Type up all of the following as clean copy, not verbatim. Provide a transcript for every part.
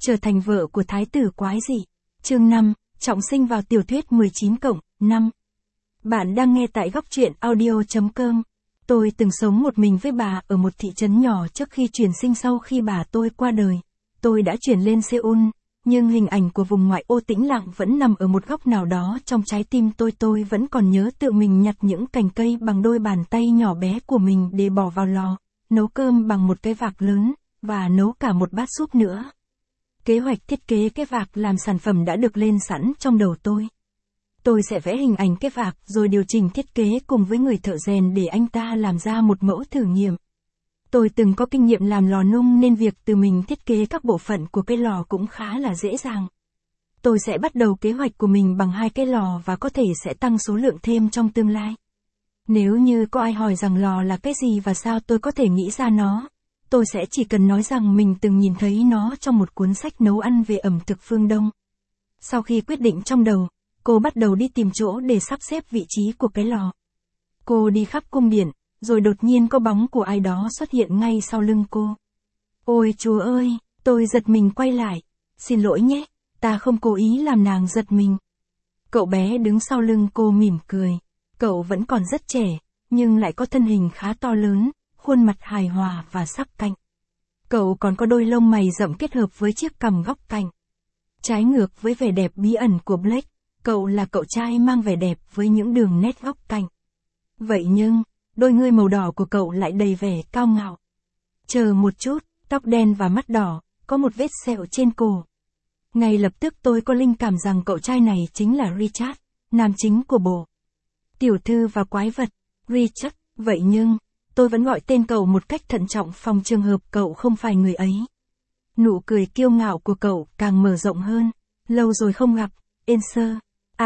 Trở thành vợ của thái tử quái dị. Chương 5, trọng sinh vào tiểu thuyết 19+5. Bạn đang nghe tại góc truyện audio.com. Tôi từng sống một mình với bà ở một thị trấn nhỏ trước khi chuyển sinh sau khi bà tôi qua đời. Tôi đã chuyển lên Seoul, nhưng hình ảnh của vùng ngoại ô tĩnh lặng vẫn nằm ở một góc nào đó trong trái tim tôi. Tôi vẫn còn nhớ tự mình nhặt những cành cây bằng đôi bàn tay nhỏ bé của mình để bỏ vào lò, nấu cơm bằng một cái vạc lớn, và nấu cả một bát súp nữa. Kế hoạch thiết kế cái vạc làm sản phẩm đã được lên sẵn trong đầu tôi. Tôi sẽ vẽ hình ảnh cái vạc rồi điều chỉnh thiết kế cùng với người thợ rèn để anh ta làm ra một mẫu thử nghiệm. Tôi từng có kinh nghiệm làm lò nung nên việc từ mình thiết kế các bộ phận của cái lò cũng khá là dễ dàng. Tôi sẽ bắt đầu kế hoạch của mình bằng 2 cái lò và có thể sẽ tăng số lượng thêm trong tương lai. Nếu như có ai hỏi rằng lò là cái gì và sao tôi có thể nghĩ ra nó, tôi sẽ chỉ cần nói rằng mình từng nhìn thấy nó trong một cuốn sách nấu ăn về ẩm thực phương Đông. Sau khi quyết định trong đầu, cô bắt đầu đi tìm chỗ để sắp xếp vị trí của cái lò. Cô đi khắp cung điện, rồi đột nhiên có bóng của ai đó xuất hiện ngay sau lưng cô. Ôi Chúa ơi, tôi giật mình quay lại. Xin lỗi nhé, ta không cố ý làm nàng giật mình. Cậu bé đứng sau lưng cô mỉm cười. Cậu vẫn còn rất trẻ, nhưng lại có thân hình khá to lớn, khuôn mặt hài hòa và sắc cạnh. Cậu còn có đôi lông mày rậm kết hợp với chiếc cằm góc cạnh. Trái ngược với vẻ đẹp bí ẩn của Blake, cậu là cậu trai mang vẻ đẹp với những đường nét góc cạnh. Vậy nhưng, đôi ngươi màu đỏ của cậu lại đầy vẻ cao ngạo. Chờ một chút, tóc đen và mắt đỏ, có một vết sẹo trên cổ. Ngay lập tức tôi có linh cảm rằng cậu trai này chính là Richard, nam chính của bộ Tiểu thư và quái vật. Richard, vậy nhưng, tôi vẫn gọi tên cậu một cách thận trọng phòng trường hợp cậu không phải người ấy. Nụ cười kiêu ngạo của cậu càng mở rộng hơn. Lâu rồi không gặp, Enser.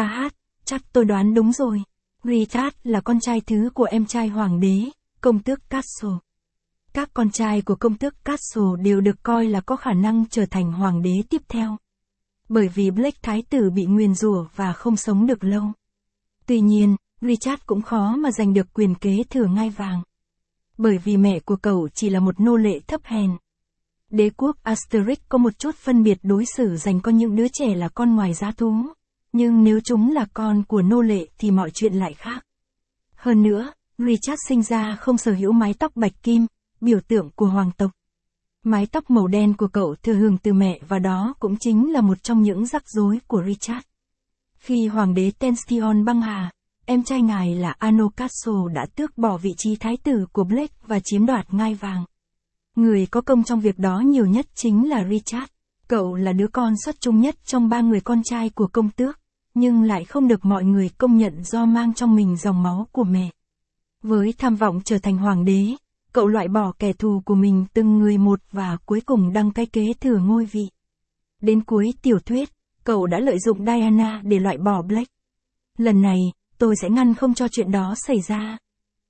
Chắc tôi đoán đúng rồi. Richard là con trai thứ của em trai hoàng đế, công tước Castle. Các con trai của công tước Castle đều được coi là có khả năng trở thành hoàng đế tiếp theo. Bởi vì Blake thái tử bị nguyền rủa và không sống được lâu. Tuy nhiên, Richard cũng khó mà giành được quyền kế thừa ngai vàng. Bởi vì mẹ của cậu chỉ là một nô lệ thấp hèn. Đế quốc Asterix có một chút phân biệt đối xử dành con những đứa trẻ là con ngoài giá thú. Nhưng nếu chúng là con của nô lệ thì mọi chuyện lại khác. Hơn nữa, Richard sinh ra không sở hữu mái tóc bạch kim, biểu tượng của hoàng tộc. Mái tóc màu đen của cậu thừa hưởng từ mẹ và đó cũng chính là một trong những rắc rối của Richard. Khi hoàng đế Tension băng hà, em trai ngài là Anno Castle đã tước bỏ vị trí thái tử của Blake và chiếm đoạt ngai vàng. Người có công trong việc đó nhiều nhất chính là Richard. Cậu là đứa con xuất chúng nhất trong 3 người con trai của công tước, nhưng lại không được mọi người công nhận do mang trong mình dòng máu của mẹ. Với tham vọng trở thành hoàng đế, cậu loại bỏ kẻ thù của mình từng người một và cuối cùng đăng cái kế thừa ngôi vị. Đến cuối tiểu thuyết, cậu đã lợi dụng Diana để loại bỏ Blake. Lần này, tôi sẽ ngăn không cho chuyện đó xảy ra.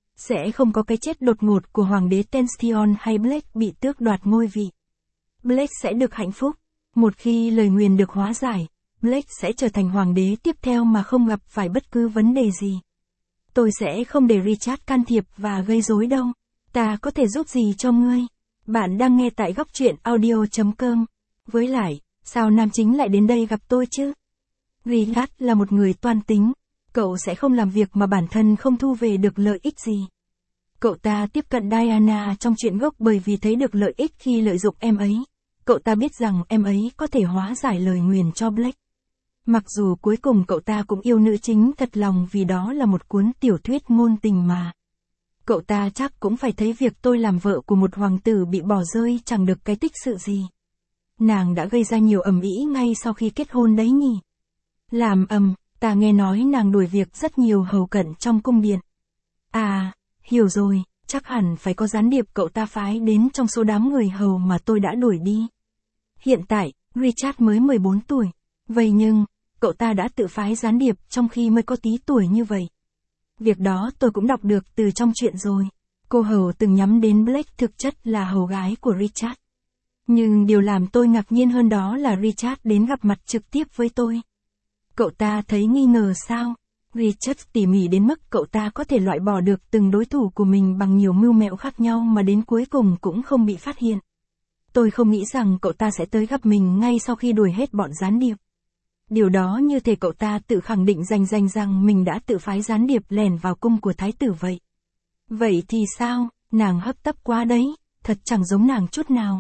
Sẽ không có cái chết đột ngột của hoàng đế Tension hay Blake bị tước đoạt ngôi vị. Blake sẽ được hạnh phúc. Một khi lời nguyền được hóa giải, Blake sẽ trở thành hoàng đế tiếp theo mà không gặp phải bất cứ vấn đề gì. Tôi sẽ không để Richard can thiệp và gây rối đâu. Ta có thể giúp gì cho ngươi? Bạn đang nghe tại góc truyện audio.com. Với lại, sao nam chính lại đến đây gặp tôi chứ? Richard là một người toan tính. Cậu sẽ không làm việc mà bản thân không thu về được lợi ích gì. Cậu ta tiếp cận Diana trong chuyện gốc bởi vì thấy được lợi ích khi lợi dụng em ấy. Cậu ta biết rằng em ấy có thể hóa giải lời nguyền cho Blake. Mặc dù cuối cùng cậu ta cũng yêu nữ chính thật lòng vì đó là một cuốn tiểu thuyết ngôn tình mà. Cậu ta chắc cũng phải thấy việc tôi làm vợ của một hoàng tử bị bỏ rơi chẳng được cái tích sự gì. Nàng đã gây ra nhiều ầm ĩ ngay sau khi kết hôn đấy nhỉ. Làm ầm, ta nghe nói nàng đuổi việc rất nhiều hầu cận trong cung điện. À, hiểu rồi, chắc hẳn phải có gián điệp cậu ta phái đến trong số đám người hầu mà tôi đã đuổi đi. Hiện tại, Richard mới 14 tuổi. Vậy nhưng, cậu ta đã tự phái gián điệp trong khi mới có tí tuổi như vậy. Việc đó tôi cũng đọc được từ trong chuyện rồi. Cô hầu từng nhắm đến Blake thực chất là hầu gái của Richard. Nhưng điều làm tôi ngạc nhiên hơn đó là Richard đến gặp mặt trực tiếp với tôi. Cậu ta thấy nghi ngờ sao? Richard tỉ mỉ đến mức cậu ta có thể loại bỏ được từng đối thủ của mình bằng nhiều mưu mẹo khác nhau mà đến cuối cùng cũng không bị phát hiện. Tôi không nghĩ rằng cậu ta sẽ tới gặp mình ngay sau khi đuổi hết bọn gián điệp. Điều đó như thể cậu ta tự khẳng định rằng mình đã tự phái gián điệp lẻn vào cung của thái tử vậy. Vậy thì sao, nàng hấp tấp quá đấy, thật chẳng giống nàng chút nào.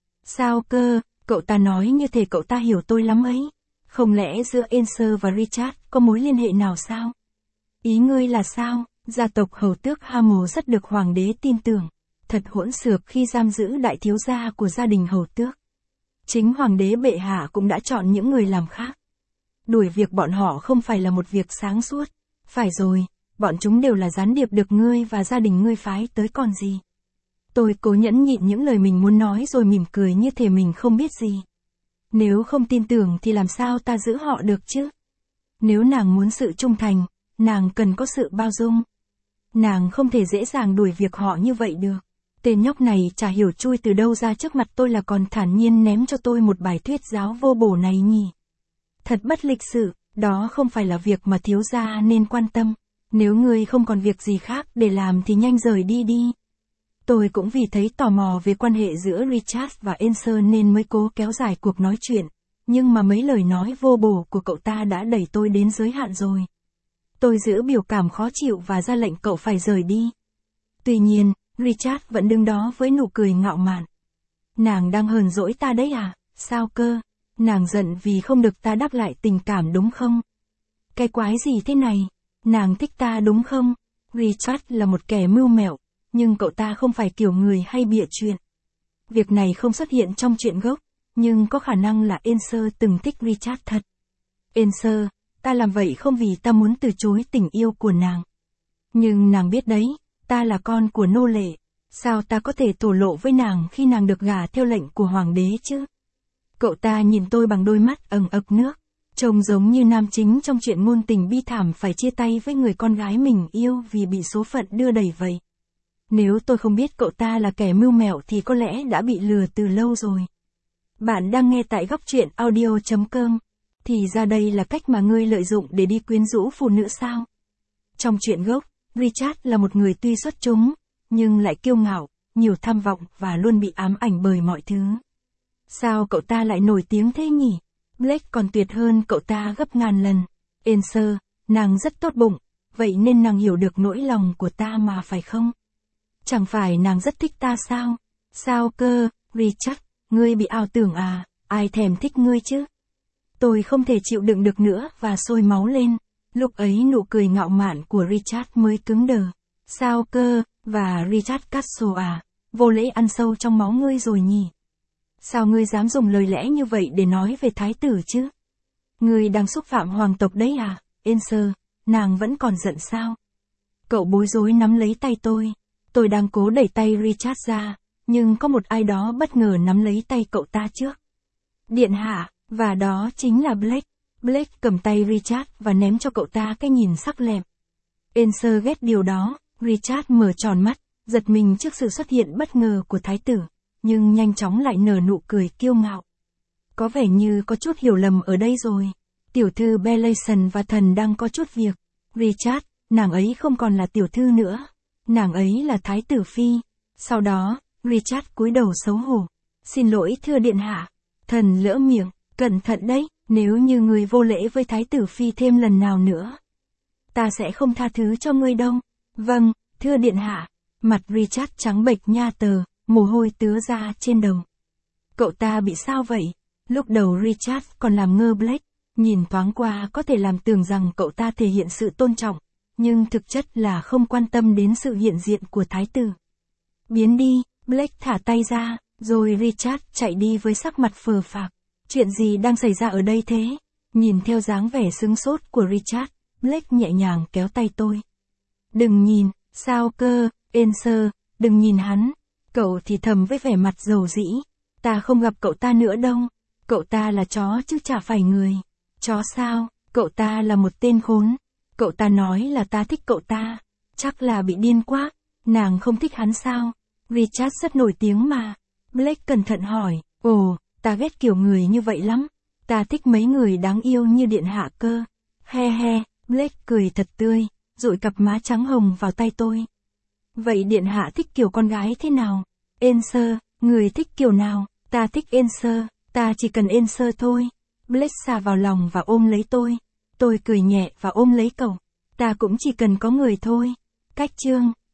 Sao cơ, cậu ta nói như thể cậu ta hiểu tôi lắm ấy. Không lẽ giữa Ensor và Richard có mối liên hệ nào sao? Ý ngươi là sao? Gia tộc hầu tước Hamel rất được hoàng đế tin tưởng. Thật hỗn xược khi giam giữ đại thiếu gia của gia đình hầu tước. Chính hoàng đế bệ hạ cũng đã chọn những người làm khác. Đuổi việc bọn họ không phải là một việc sáng suốt. Phải rồi, bọn chúng đều là gián điệp được ngươi và gia đình ngươi phái tới còn gì. Tôi cố nhẫn nhịn những lời mình muốn nói rồi mỉm cười như thể mình không biết gì. Nếu không tin tưởng thì làm sao ta giữ họ được chứ? Nếu nàng muốn sự trung thành, nàng cần có sự bao dung. Nàng không thể dễ dàng đuổi việc họ như vậy được. Tên nhóc này chả hiểu chui từ đâu ra trước mặt tôi là còn thản nhiên ném cho tôi một bài thuyết giáo vô bổ này nhỉ. Thật bất lịch sự, đó không phải là việc mà thiếu gia nên quan tâm. Nếu ngươi không còn việc gì khác để làm thì nhanh rời đi đi. Tôi cũng vì thấy tò mò về quan hệ giữa Richard và Ensor nên mới cố kéo dài cuộc nói chuyện, nhưng mà mấy lời nói vô bổ của cậu ta đã đẩy tôi đến giới hạn rồi. Tôi giữ biểu cảm khó chịu và ra lệnh cậu phải rời đi. Tuy nhiên, Richard vẫn đứng đó với nụ cười ngạo mạn. Nàng đang hờn dỗi ta đấy à, sao cơ? Nàng giận vì không được ta đáp lại tình cảm đúng không? Cái quái gì thế này? Nàng thích ta đúng không? Richard là một kẻ mưu mẹo, nhưng cậu ta không phải kiểu người hay bịa chuyện. Việc này không xuất hiện trong truyện gốc, nhưng có khả năng là Ensor từng thích Richard thật. Ensor, ta làm vậy không vì ta muốn từ chối tình yêu của nàng. Nhưng nàng biết đấy, ta là con của nô lệ. Sao ta có thể thổ lộ với nàng khi nàng được gả theo lệnh của hoàng đế chứ? Cậu ta nhìn tôi bằng đôi mắt ẩn ực nước, trông giống như nam chính trong chuyện ngôn tình bi thảm phải chia tay với người con gái mình yêu vì bị số phận đưa đẩy vậy. Nếu tôi không biết cậu ta là kẻ mưu mẹo thì có lẽ đã bị lừa từ lâu rồi. Bạn đang nghe tại góc truyện audio.com. Thì ra đây là cách mà ngươi lợi dụng để đi quyến rũ phụ nữ sao? Trong truyện gốc, Richard là một người tuy xuất chúng, nhưng lại kiêu ngạo, nhiều tham vọng và luôn bị ám ảnh bởi mọi thứ. Sao cậu ta lại nổi tiếng thế nhỉ? Blake còn tuyệt hơn cậu ta gấp ngàn lần. Ensor, nàng rất tốt bụng, vậy nên nàng hiểu được nỗi lòng của ta mà phải không? Chẳng phải nàng rất thích ta sao? Sao cơ, Richard, ngươi bị ảo tưởng à, ai thèm thích ngươi chứ? Tôi không thể chịu đựng được nữa và sôi máu lên. Lúc ấy nụ cười ngạo mạn của Richard mới cứng đờ. Sao cơ, và Richard Castle à, vô lễ ăn sâu trong máu ngươi rồi nhỉ? Sao ngươi dám dùng lời lẽ như vậy để nói về thái tử chứ? Ngươi đang xúc phạm hoàng tộc đấy à, Ensor, nàng vẫn còn giận sao? Cậu bối rối nắm lấy tay tôi. Tôi đang cố đẩy tay Richard ra, nhưng có một ai đó bất ngờ nắm lấy tay cậu ta trước. Điện hạ, và đó chính là Blake. Blake cầm tay Richard và ném cho cậu ta cái nhìn sắc lẹm. Ensor ghét điều đó. Richard mở tròn mắt, giật mình trước sự xuất hiện bất ngờ của thái tử, nhưng nhanh chóng lại nở nụ cười kiêu ngạo. Có vẻ như có chút hiểu lầm ở đây rồi. Tiểu thư Bellayson và thần đang có chút việc. Richard, nàng ấy không còn là tiểu thư nữa. Nàng ấy là thái tử phi. Sau đó, Richard cúi đầu xấu hổ. Xin lỗi thưa điện hạ. Thần lỡ miệng, cẩn thận đấy, nếu như người vô lễ với thái tử phi thêm lần nào nữa. Ta sẽ không tha thứ cho ngươi đâu. Vâng, thưa điện hạ. Mặt Richard trắng bệch nha tờ, mồ hôi tứa ra trên đầu. Cậu ta bị sao vậy? Lúc đầu Richard còn làm ngơ Blake, nhìn thoáng qua có thể làm tưởng rằng cậu ta thể hiện sự tôn trọng, nhưng thực chất là không quan tâm đến sự hiện diện của thái tử. Biến đi, Blake thả tay ra, rồi Richard chạy đi với sắc mặt phờ phạc. Chuyện gì đang xảy ra ở đây thế? Nhìn theo dáng vẻ sững sốt của Richard, Blake nhẹ nhàng kéo tay tôi. Đừng nhìn, sao cơ, Ensor, đừng nhìn hắn. Cậu thì thầm với vẻ mặt dầu dĩ. Ta không gặp cậu ta nữa đâu. Cậu ta là chó chứ chả phải người. Chó sao, cậu ta là một tên khốn. Cậu ta nói là ta thích cậu ta. Chắc là bị điên quá. Nàng không thích hắn sao? Richard rất nổi tiếng mà. Blake cẩn thận hỏi. Ồ, ta ghét kiểu người như vậy lắm. Ta thích mấy người đáng yêu như điện hạ cơ. He he, Blake cười thật tươi, dụi cặp má trắng hồng vào tay tôi. Vậy điện hạ thích kiểu con gái thế nào? Ensor, người thích kiểu nào? Ta thích Enser, ta chỉ cần Enser thôi. Blake xà vào lòng và ôm lấy tôi. Tôi cười nhẹ và ôm lấy cậu. Ta cũng chỉ cần có người thôi. Cách chương